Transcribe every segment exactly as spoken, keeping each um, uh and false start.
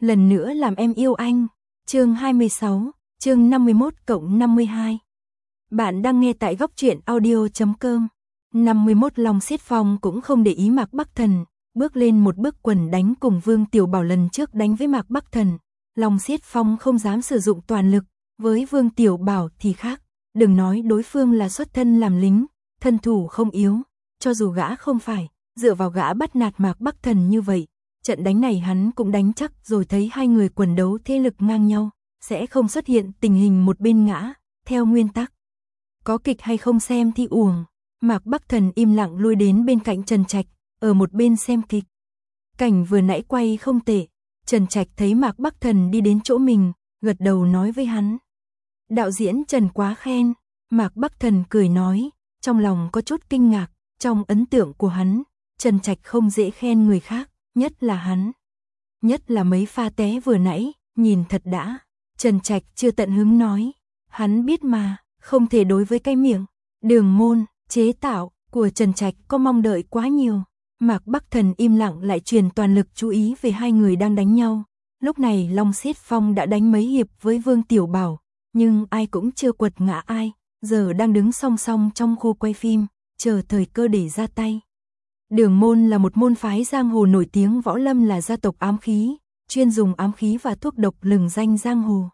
lần nữa làm em yêu anh. Chương hai mươi sáu, chương năm mươi mốt cộng năm mươi hai. Bạn đang nghe tại góc truyện audio chấm com. năm mươi mốt Long Xiết Phong cũng không để ý Mạc Bắc Thần, bước lên một bước quần đánh cùng Vương Tiểu Bảo lần trước đánh với Mạc Bắc Thần. Long Xiết Phong không dám sử dụng toàn lực, với Vương Tiểu Bảo thì khác, đừng nói đối phương là xuất thân làm lính, thân thủ không yếu, cho dù gã không phải, dựa vào gã bắt nạt Mạc Bắc Thần như vậy, trận đánh này hắn cũng đánh chắc rồi, thấy hai người quần đấu thế lực ngang nhau, sẽ không xuất hiện tình hình một bên ngã, theo nguyên tắc. Có kịch hay không xem thì uổng. Mạc Bắc Thần im lặng lui đến bên cạnh Trần Trạch, ở một bên xem kịch. Cảnh vừa nãy quay không tệ, Trần Trạch thấy Mạc Bắc Thần đi đến chỗ mình, gật đầu nói với hắn. Đạo diễn Trần quá khen. Mạc Bắc Thần cười nói, trong lòng có chút kinh ngạc, trong ấn tượng của hắn, Trần Trạch không dễ khen người khác, nhất là hắn. Nhất là mấy pha té vừa nãy, nhìn thật đã. Trần Trạch chưa tận hứng nói, hắn biết mà, không thể đối với cái miệng, đường môn, chế tạo của Trần Trạch có mong đợi quá nhiều. Mạc Bắc Thần im lặng lại truyền toàn lực chú ý về hai người đang đánh nhau. Lúc này Long Xiết Phong đã đánh mấy hiệp với Vương Tiểu Bảo, nhưng ai cũng chưa quật ngã ai, giờ đang đứng song song trong khu quay phim, chờ thời cơ để ra tay. Đường môn là một môn phái giang hồ nổi tiếng, võ lâm là gia tộc ám khí, chuyên dùng ám khí và thuốc độc lừng danh giang hồ.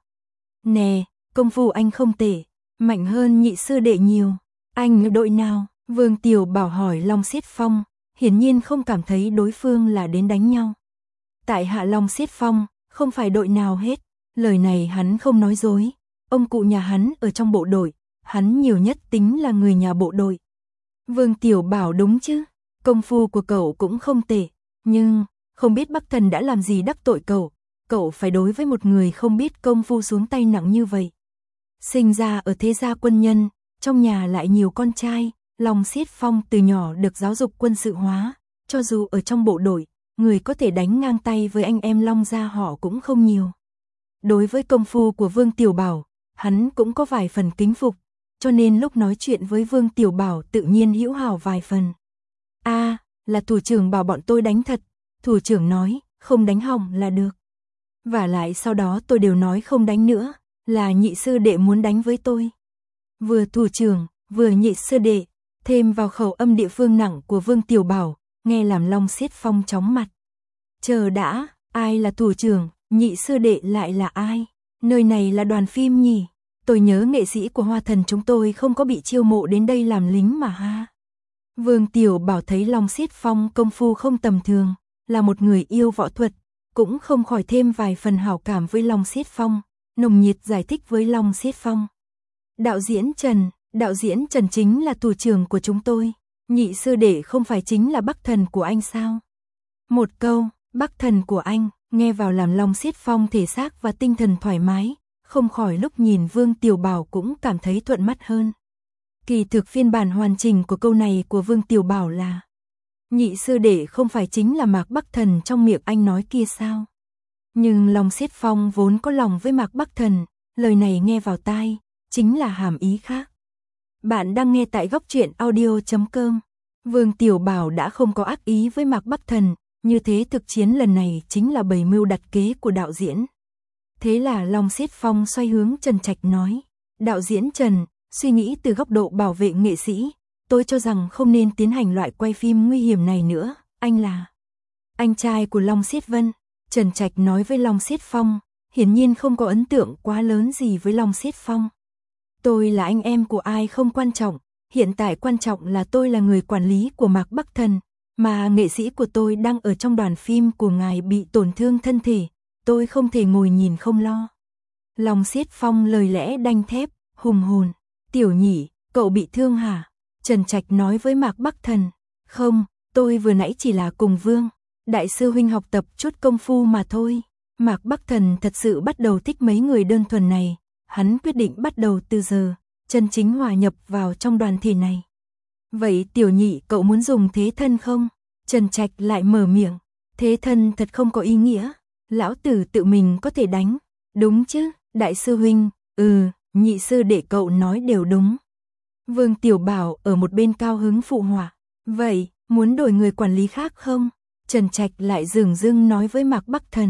Nè, công phu anh không tệ, mạnh hơn nhị sư đệ nhiều. Anh ở đội nào? Vương Tiểu Bảo hỏi Long Xiết Phong, hiển nhiên không cảm thấy đối phương là đến đánh nhau. Tại hạ Long Xiết Phong, không phải đội nào hết. Lời này hắn không nói dối. Ông cụ nhà hắn ở trong bộ đội, hắn nhiều nhất tính là người nhà bộ đội. Vương Tiểu Bảo đúng chứ, công phu của cậu cũng không tệ, nhưng không biết Bắc Thần đã làm gì đắc tội cậu, cậu phải đối với một người không biết công phu xuống tay nặng như vậy. Sinh ra ở thế gia quân nhân, trong nhà lại nhiều con trai, Long Xiết Phong từ nhỏ được giáo dục quân sự hóa, cho dù ở trong bộ đội, người có thể đánh ngang tay với anh em Long gia họ cũng không nhiều. Đối với công phu của Vương Tiểu Bảo, hắn cũng có vài phần kính phục, cho nên lúc nói chuyện với Vương Tiểu Bảo tự nhiên hữu hảo vài phần. A, à, là thủ trưởng bảo bọn tôi đánh thật, thủ trưởng nói, không đánh hỏng là được. Và lại sau đó tôi đều nói không đánh nữa, là nhị sư đệ muốn đánh với tôi. Vừa thủ trưởng, vừa nhị sư đệ, thêm vào khẩu âm địa phương nặng của Vương Tiểu Bảo, nghe làm Long Xiết Phong chóng mặt. Chờ đã, ai là thủ trưởng, nhị sư đệ lại là ai? Nơi này là đoàn phim nhỉ? Tôi nhớ nghệ sĩ của Hoa Thần chúng tôi không có bị chiêu mộ đến đây làm lính mà ha. Vương Tiểu Bảo thấy Long Xiết Phong công phu không tầm thường, là một người yêu võ thuật, cũng không khỏi thêm vài phần hảo cảm với Long Xiết Phong, nồng nhiệt giải thích với Long Xiết Phong. Đạo diễn Trần, đạo diễn Trần chính là thủ trưởng của chúng tôi, nhị sư đệ không phải chính là Bắc Thần của anh sao? Một câu, Bắc Thần của anh, nghe vào làm Long Xiết Phong thể xác và tinh thần thoải mái, không khỏi lúc nhìn Vương Tiểu Bảo cũng cảm thấy thuận mắt hơn. Kỳ thực phiên bản hoàn chỉnh của câu này của Vương Tiểu Bảo là nhị sư đệ không phải chính là Mạc Bắc Thần trong miệng anh nói kia sao? Nhưng Long Xiết Phong vốn có lòng với Mạc Bắc Thần, lời này nghe vào tai, chính là hàm ý khác. Bạn đang nghe tại góc truyện audio chấm com. Vương Tiểu Bảo đã không có ác ý với Mạc Bắc Thần, như thế thực chiến lần này chính là bày mưu đặt kế của đạo diễn. Thế là Long Xiết Phong xoay hướng Trần Trạch nói, đạo diễn Trần, suy nghĩ từ góc độ bảo vệ nghệ sĩ, tôi cho rằng không nên tiến hành loại quay phim nguy hiểm này nữa, anh là anh trai của Long Xiết Vân. Trần Trạch nói với Long Xiết Phong, hiển nhiên không có ấn tượng quá lớn gì với Long Xiết Phong. Tôi là anh em của ai không quan trọng, hiện tại quan trọng là tôi là người quản lý của Mạc Bắc Thần, mà nghệ sĩ của tôi đang ở trong đoàn phim của ngài bị tổn thương thân thể, tôi không thể ngồi nhìn không lo. Long Xiết Phong lời lẽ đanh thép, hùng hồn, tiểu nhị, cậu bị thương hả? Trần Trạch nói với Mạc Bắc Thần, không, tôi vừa nãy chỉ là cùng Vương đại sư huynh học tập chút công phu mà thôi. Mạc Bắc Thần thật sự bắt đầu thích mấy người đơn thuần này, hắn quyết định bắt đầu từ giờ, chân chính hòa nhập vào trong đoàn thể này. Vậy tiểu nhị cậu muốn dùng thế thân không? Trần Trạch lại mở miệng, thế thân thật không có ý nghĩa, lão tử tự mình có thể đánh, đúng chứ, đại sư huynh, ừ, nhị sư đệ cậu nói đều đúng. Vương Tiểu Bảo ở một bên cao hứng phụ họa, vậy, muốn đổi người quản lý khác không? Trần Trạch lại dửng dưng nói với Mạc Bắc Thần,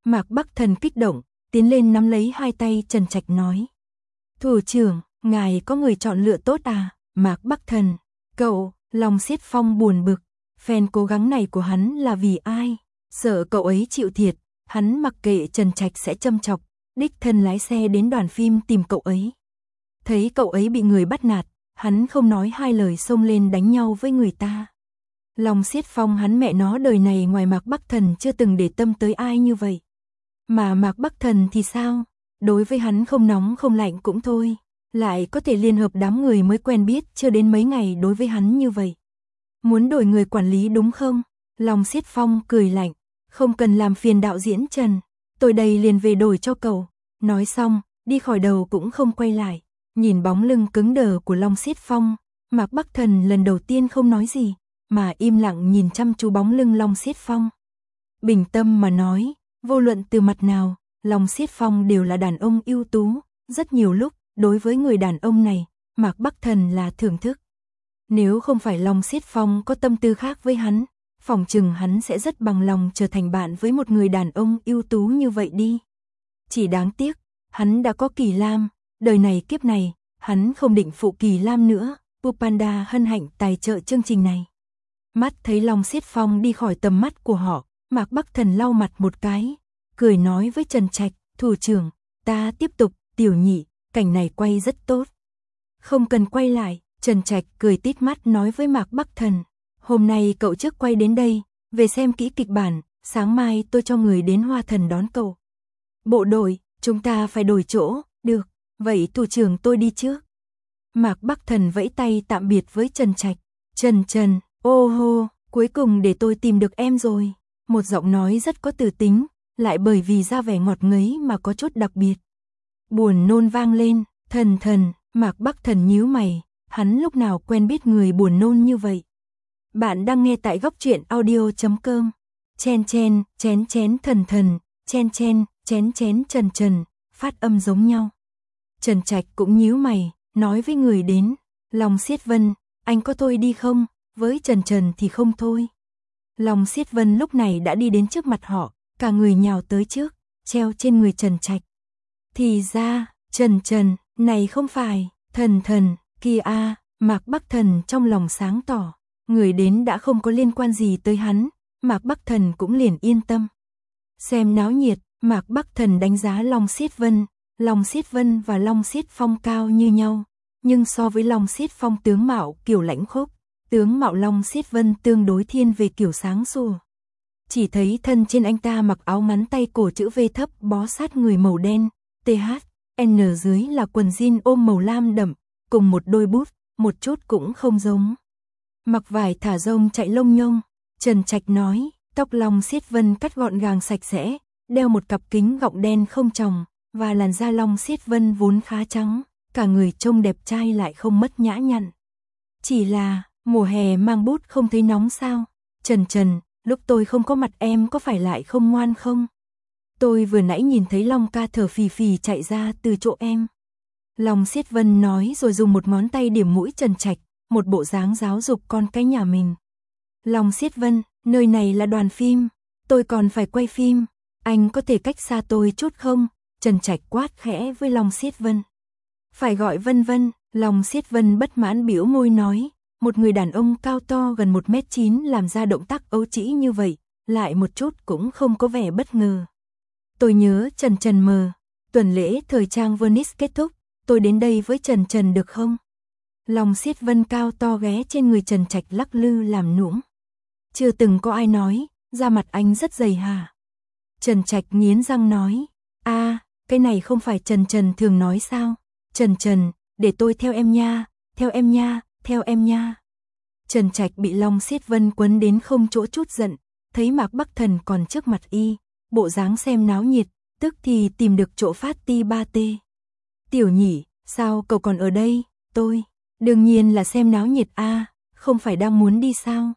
Mạc Bắc Thần kích động, tiến lên nắm lấy hai tay Trần Trạch nói. Thủ trưởng, ngài có người chọn lựa tốt à? Mạc Bắc Thần, cậu, Long Xiết Phong buồn bực, phen cố gắng này của hắn là vì ai? Sợ cậu ấy chịu thiệt, hắn mặc kệ Trần Trạch sẽ châm chọc, đích thân lái xe đến đoàn phim tìm cậu ấy. Thấy cậu ấy bị người bắt nạt, hắn không nói hai lời xông lên đánh nhau với người ta. Long Xiết Phong hắn mẹ nó đời này ngoài Mạc Bắc Thần chưa từng để tâm tới ai như vậy. Mà Mạc Bắc Thần thì sao? Đối với hắn không nóng không lạnh cũng thôi, lại có thể liên hợp đám người mới quen biết chưa đến mấy ngày đối với hắn như vậy. Muốn đổi người quản lý đúng không? Long Xiết Phong cười lạnh, không cần làm phiền đạo diễn Trần, tôi đây liền về đổi cho cậu. Nói xong, đi khỏi đầu cũng không quay lại, nhìn bóng lưng cứng đờ của Long Xiết Phong, Mạc Bắc Thần lần đầu tiên không nói gì, mà im lặng nhìn chăm chú bóng lưng Long Xiết Phong. Bình tâm mà nói, vô luận từ mặt nào, Long Xiết Phong đều là đàn ông ưu tú, rất nhiều lúc, đối với người đàn ông này, Mạc Bắc Thần là thưởng thức. Nếu không phải Long Xiết Phong có tâm tư khác với hắn, phỏng chừng hắn sẽ rất bằng lòng trở thành bạn với một người đàn ông ưu tú như vậy đi. Chỉ đáng tiếc, hắn đã có Kỳ Lam, đời này kiếp này, hắn không định phụ Kỳ Lam nữa. Pupanda hân hạnh tài trợ chương trình này. Mắt thấy Long Xiết Phong đi khỏi tầm mắt của họ, Mạc Bắc Thần lau mặt một cái, cười nói với Trần Trạch, thủ trưởng, ta tiếp tục, tiểu nhị, cảnh này quay rất tốt. Không cần quay lại, Trần Trạch cười tít mắt nói với Mạc Bắc Thần, hôm nay cậu trước quay đến đây, về xem kỹ kịch bản, sáng mai tôi cho người đến Hoa Thần đón cậu. Bộ đội, chúng ta phải đổi chỗ, được, vậy thủ trưởng tôi đi trước. Mạc Bắc Thần vẫy tay tạm biệt với Trần Trạch. Trần Trần, ô hô, cuối cùng để tôi tìm được em rồi. Một giọng nói rất có từ tính, lại bởi vì ra vẻ ngọt ngấy mà có chút đặc biệt. Buồn nôn vang lên, thần thần, Mạc Bắc Thần nhíu mày, hắn lúc nào quen biết người buồn nôn như vậy. Bạn đang nghe tại góc truyện audio chấm com. Chen chen, chén chén thần thần, chen chen, chén chén Trần Trần, phát âm giống nhau. Trần Trạch cũng nhíu mày, nói với người đến, Long Xiết Vân, anh có thôi đi không? Với Trần Trần thì không thôi. Long Xiết Vân lúc này đã đi đến trước mặt họ, cả người nhào tới trước, treo trên người Trần Trạch. Thì ra, Trần Trần, này không phải, thần thần, kia a, Mạc Bắc Thần trong lòng sáng tỏ, người đến đã không có liên quan gì tới hắn, Mạc Bắc Thần cũng liền yên tâm. Xem náo nhiệt, Mạc Bắc Thần đánh giá Long Xiết Vân, Long Xiết Vân và Long Xiết Phong cao như nhau, nhưng so với Long Xiết Phong tướng mạo kiểu lãnh khốc, tướng mạo Long Xiết Vân tương đối thiên về kiểu sáng sủa. Chỉ thấy thân trên anh ta mặc áo ngắn tay cổ chữ V thấp bó sát người màu đen, tê hát, en dưới là quần jean ôm màu lam đậm, cùng một đôi bút, một chút cũng không giống. Mặc vải thả rông chạy lông nhông, Trần Trạch nói, tóc Long Xiết Vân cắt gọn gàng sạch sẽ, đeo một cặp kính gọng đen không tròng, và làn da Long Xiết Vân vốn khá trắng, cả người trông đẹp trai lại không mất nhã nhặn. Chỉ là, mùa hè mang bút không thấy nóng sao? Trần Trần, lúc tôi không có mặt em có phải lại không ngoan không? Tôi vừa nãy nhìn thấy Long ca thở phì phì chạy ra từ chỗ em. Long Xiết Vân nói rồi dùng một ngón tay điểm mũi Trần Trạch, một bộ dáng giáo dục con cái nhà mình. Long Xiết Vân, nơi này là đoàn phim, tôi còn phải quay phim, anh có thể cách xa tôi chút không? Trần Trạch quát khẽ với Long Xiết Vân. Phải gọi Vân Vân, Long Xiết Vân bất mãn bĩu môi nói, một người đàn ông cao to gần một mét chín làm ra động tác ấu trĩ như vậy, lại một chút cũng không có vẻ bất ngờ. Tôi nhớ Trần Trần mờ, tuần lễ thời trang Venice kết thúc, tôi đến đây với Trần Trần được không? Long Xiết Vân cao to ghé trên người Trần Trạch lắc lư làm nũng. Chưa từng có ai nói, da mặt anh rất dày hả? Trần Trạch nghiến răng nói, a, cái này không phải Trần Trần thường nói sao? Trần Trần, để tôi theo em nha, theo em nha, theo em nha. Trần Trạch bị Long Xiết Vân quấn đến không chỗ chút giận, thấy Mạc Bắc Thần còn trước mặt y, bộ dáng xem náo nhiệt, tức thì tìm được chỗ phát ti ba tê. Tiểu nhị, sao cậu còn ở đây? Tôi, đương nhiên là xem náo nhiệt a, không phải đang muốn đi sao?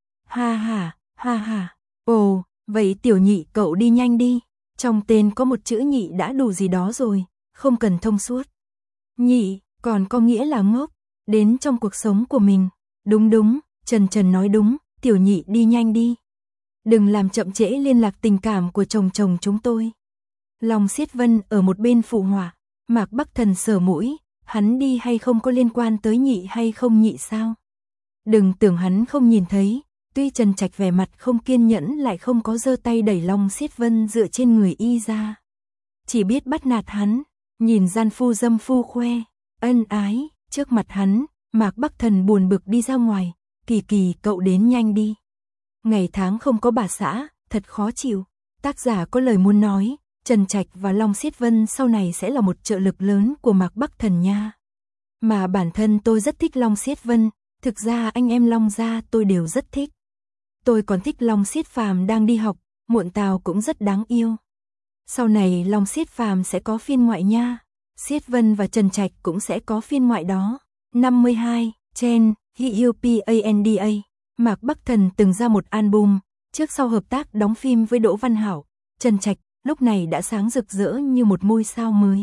Ha ha, ha ha, ồ, vậy tiểu nhị cậu đi nhanh đi, trong tên có một chữ nhị đã đủ gì đó rồi, không cần thông suốt. Nhị, còn có nghĩa là ngốc, đến trong cuộc sống của mình. Đúng đúng, Trần Trần nói đúng, tiểu nhị đi nhanh đi. đừng làm chậm trễ liên lạc tình cảm của chồng chồng chúng tôi. Long Xiết Vân ở một bên phụ họa, Mạc Bắc Thần sờ mũi, hắn đi hay không có liên quan tới nhị hay không nhị sao? Đừng tưởng hắn không nhìn thấy, tuy Trần Trạch vẻ mặt không kiên nhẫn lại không có giơ tay đẩy Long Xiết Vân dựa trên người y ra. Chỉ biết bắt nạt hắn, nhìn gian phu dâm phu khoe, ân ái, trước mặt hắn, Mạc Bắc Thần buồn bực đi ra ngoài, Kỳ Kỳ cậu đến nhanh đi. Ngày tháng không có bà xã, thật khó chịu. Tác giả có lời muốn nói, Trần Trạch và Long Xiết Vân sau này sẽ là một trợ lực lớn của Mạc Bắc Thần nha. Mà bản thân tôi rất thích Long Xiết Vân, thực ra anh em Long gia tôi đều rất thích. Tôi còn thích Long Xiết Phàm đang đi học, muộn tào cũng rất đáng yêu. Sau này Long Xiết Phàm sẽ có phiên ngoại nha, Xiết Vân và Trần Trạch cũng sẽ có phiên ngoại đó. năm mươi hai, Chen, Hyupanda. Mạc Bắc Thần từng ra một album, trước sau hợp tác đóng phim với Đỗ Văn Hảo, Trần Trạch, lúc này đã sáng rực rỡ như một ngôi sao mới.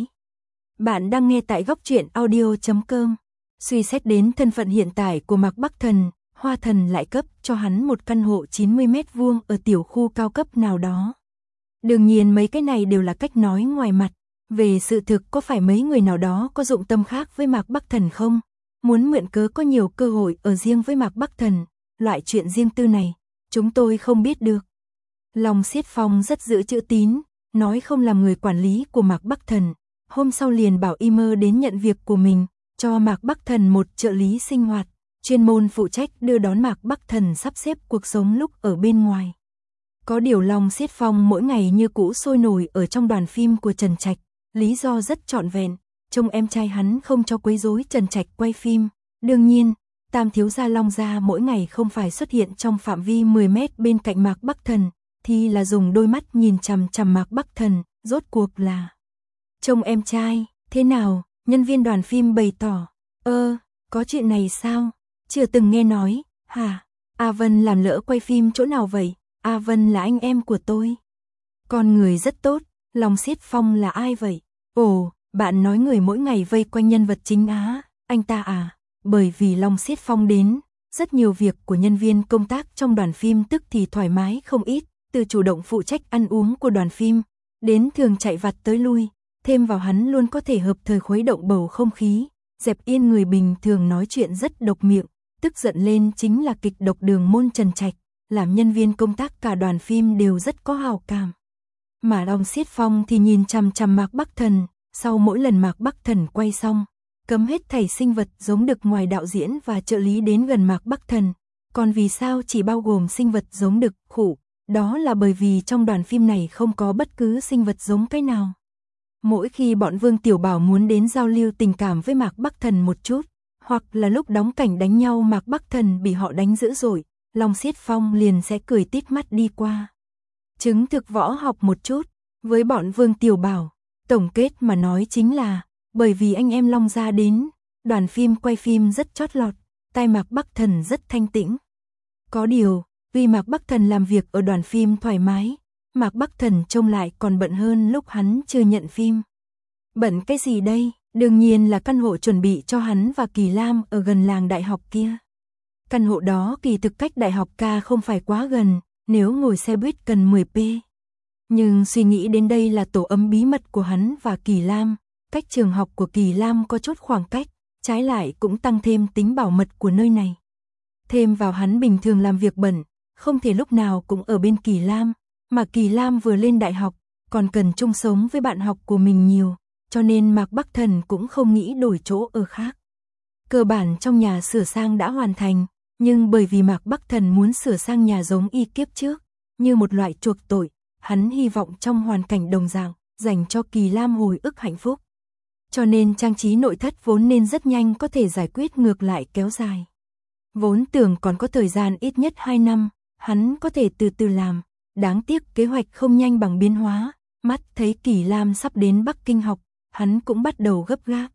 Bạn đang nghe tại góc truyện audio chấm com. Suy xét đến thân phận hiện tại của Mạc Bắc Thần, Hoa Thần lại cấp cho hắn một căn hộ chín mươi mét vuông ở tiểu khu cao cấp nào đó. Đương nhiên mấy cái này đều là cách nói ngoài mặt, về sự thực có phải mấy người nào đó có dụng tâm khác với Mạc Bắc Thần không? Muốn mượn cớ có nhiều cơ hội ở riêng với Mạc Bắc Thần, loại chuyện riêng tư này, chúng tôi không biết được. Long Xiết Phong rất giữ chữ tín, nói không làm người quản lý của Mạc Bắc Thần, hôm sau liền bảo y mơ đến nhận việc của mình, cho Mạc Bắc Thần một trợ lý sinh hoạt, chuyên môn phụ trách đưa đón Mạc Bắc Thần sắp xếp cuộc sống lúc ở bên ngoài. Có điều Long Xiết Phong mỗi ngày như cũ sôi nổi ở trong đoàn phim của Trần Trạch, lý do rất trọn vẹn, trông em trai hắn không cho quấy rối Trần Trạch quay phim. Đương nhiên, Tam thiếu gia Long gia mỗi ngày không phải xuất hiện trong phạm vi mười mét bên cạnh Mạc Bắc Thần, thì là dùng đôi mắt nhìn chằm chằm Mạc Bắc Thần, rốt cuộc là trông em trai, thế nào? Nhân viên đoàn phim bày tỏ, ơ, có chuyện này sao? Chưa từng nghe nói, hả? A Vân làm lỡ quay phim chỗ nào vậy? A Vân là anh em của tôi. Con người rất tốt, Long Xiết Phong là ai vậy? Ồ, bạn nói người mỗi ngày vây quanh nhân vật chính á, anh ta à? Bởi vì Long Xiết Phong đến, rất nhiều việc của nhân viên công tác trong đoàn phim tức thì thoải mái không ít, từ chủ động phụ trách ăn uống của đoàn phim, đến thường chạy vặt tới lui, thêm vào hắn luôn có thể hợp thời khuấy động bầu không khí, dẹp yên người bình thường nói chuyện rất độc miệng, tức giận lên chính là kịch độc đường môn Trần Trạch, làm nhân viên công tác cả đoàn phim đều rất có hào cảm. Mà Long Xiết Phong thì nhìn chằm chằm Mạc Bắc Thần, sau mỗi lần Mạc Bắc Thần quay xong, cấm hết thảy sinh vật giống đực ngoài đạo diễn và trợ lý đến gần Mạc Bắc Thần. Còn vì sao chỉ bao gồm sinh vật giống đực, khủ, đó là bởi vì trong đoàn phim này không có bất cứ sinh vật giống cái nào. Mỗi khi bọn Vương Tiểu Bảo muốn đến giao lưu tình cảm với Mạc Bắc Thần một chút, hoặc là lúc đóng cảnh đánh nhau Mạc Bắc Thần bị họ đánh dữ dội, Long Xiết Phong liền sẽ cười tít mắt đi qua. Chứng thực võ học một chút, với bọn Vương Tiểu Bảo, tổng kết mà nói chính là, bởi vì anh em Long gia đến, đoàn phim quay phim rất chót lọt, tai Mạc Bắc Thần rất thanh tĩnh. Có điều, vì Mạc Bắc Thần làm việc ở đoàn phim thoải mái, Mạc Bắc Thần trông lại còn bận hơn lúc hắn chưa nhận phim. Bận cái gì đây? Đương nhiên là căn hộ chuẩn bị cho hắn và Kỳ Lam ở gần làng đại học kia. Căn hộ đó kỳ thực cách đại học ca không phải quá gần, nếu ngồi xe buýt cần mười phút. Nhưng suy nghĩ đến đây là tổ ấm bí mật của hắn và Kỳ Lam, cách trường học của Kỳ Lam có chút khoảng cách, trái lại cũng tăng thêm tính bảo mật của nơi này. Thêm vào hắn bình thường làm việc bận, không thể lúc nào cũng ở bên Kỳ Lam, mà Kỳ Lam vừa lên đại học, còn cần chung sống với bạn học của mình nhiều, cho nên Mạc Bắc Thần cũng không nghĩ đổi chỗ ở khác. Cơ bản trong nhà sửa sang đã hoàn thành, nhưng bởi vì Mạc Bắc Thần muốn sửa sang nhà giống y kiếp trước, như một loại chuộc tội, hắn hy vọng trong hoàn cảnh đồng dạng, dành cho Kỳ Lam hồi ức hạnh phúc. Cho nên trang trí nội thất vốn nên rất nhanh có thể giải quyết, ngược lại kéo dài. Vốn tưởng còn có thời gian ít nhất hai năm, hắn có thể từ từ làm, đáng tiếc kế hoạch không nhanh bằng biến hóa, mắt thấy Kỳ Lam sắp đến Bắc Kinh học, hắn cũng bắt đầu gấp gáp.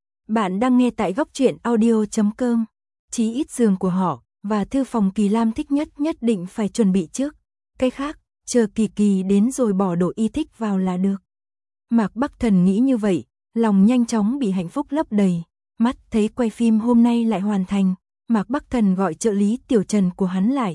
Bạn đang nghe tại góc truyện audio chấm com. Chí ít giường của họ và thư phòng Kỳ Lam thích nhất nhất định phải chuẩn bị trước, cái khác, chờ Kỳ Kỳ đến rồi bỏ đồ y thích vào là được. Mạc Bắc Thần nghĩ như vậy, lòng nhanh chóng bị hạnh phúc lấp đầy, mắt thấy quay phim hôm nay lại hoàn thành, Mạc Bắc Thần gọi trợ lý Tiểu Trần của hắn lại,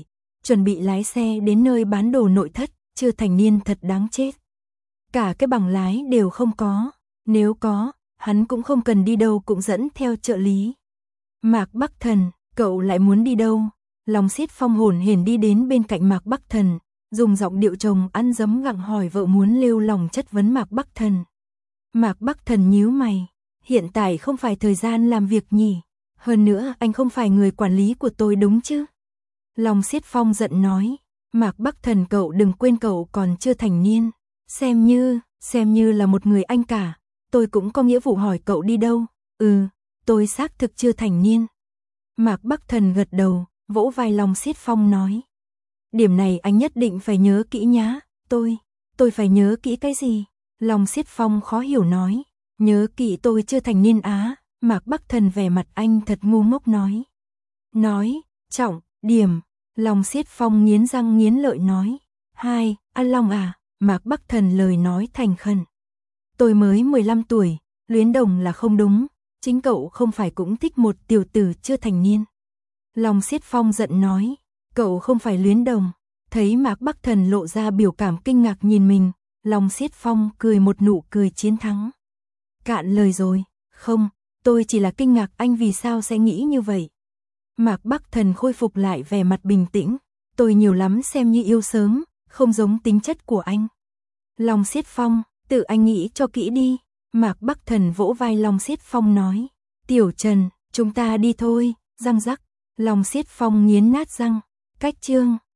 chuẩn bị lái xe đến nơi bán đồ nội thất, chưa thành niên thật đáng chết. Cả cái bằng lái đều không có, nếu có, hắn cũng không cần đi đâu cũng dẫn theo trợ lý. Mạc Bắc Thần, cậu lại muốn đi đâu? Long Xiết Phong hổn hển đi đến bên cạnh Mạc Bắc Thần, dùng giọng điệu chồng ăn dấm gặng hỏi vợ muốn lêu lòng chất vấn Mạc Bắc Thần. Mạc Bắc Thần nhíu mày, hiện tại không phải thời gian làm việc nhỉ, hơn nữa anh không phải người quản lý của tôi đúng chứ? Long Xiết Phong giận nói, Mạc Bắc Thần cậu đừng quên cậu còn chưa thành niên, xem như, xem như là một người anh cả, tôi cũng có nghĩa vụ hỏi cậu đi đâu, ừ, tôi xác thực chưa thành niên. Mạc Bắc Thần gật đầu, vỗ vai Long Xiết Phong nói, điểm này anh nhất định phải nhớ kỹ nhá, tôi, tôi phải nhớ kỹ cái gì? Long Xiết Phong khó hiểu nói, nhớ kỹ tôi chưa thành niên á, Mạc Bắc Thần vẻ mặt anh thật ngu ngốc nói. Nói, trọng, điểm, Long Xiết Phong nghiến răng nghiến lợi nói, hai, An Long à, Mạc Bắc Thần lời nói thành khẩn. Tôi mới mười lăm tuổi, luyến đồng là không đúng, chính cậu không phải cũng thích một tiểu tử chưa thành niên. Long Xiết Phong giận nói, cậu không phải luyến đồng, thấy Mạc Bắc Thần lộ ra biểu cảm kinh ngạc nhìn mình, Long Xiết Phong cười một nụ cười chiến thắng. Cạn lời rồi, không, tôi chỉ là kinh ngạc anh vì sao sẽ nghĩ như vậy. Mạc Bắc Thần khôi phục lại vẻ mặt bình tĩnh, tôi nhiều lắm xem như yêu sớm, không giống tính chất của anh. Long Xiết Phong, tự anh nghĩ cho kỹ đi, Mạc Bắc Thần vỗ vai Long Xiết Phong nói, Tiểu Trần, chúng ta đi thôi, răng rắc, Long Xiết Phong nghiến nát răng, cách chương.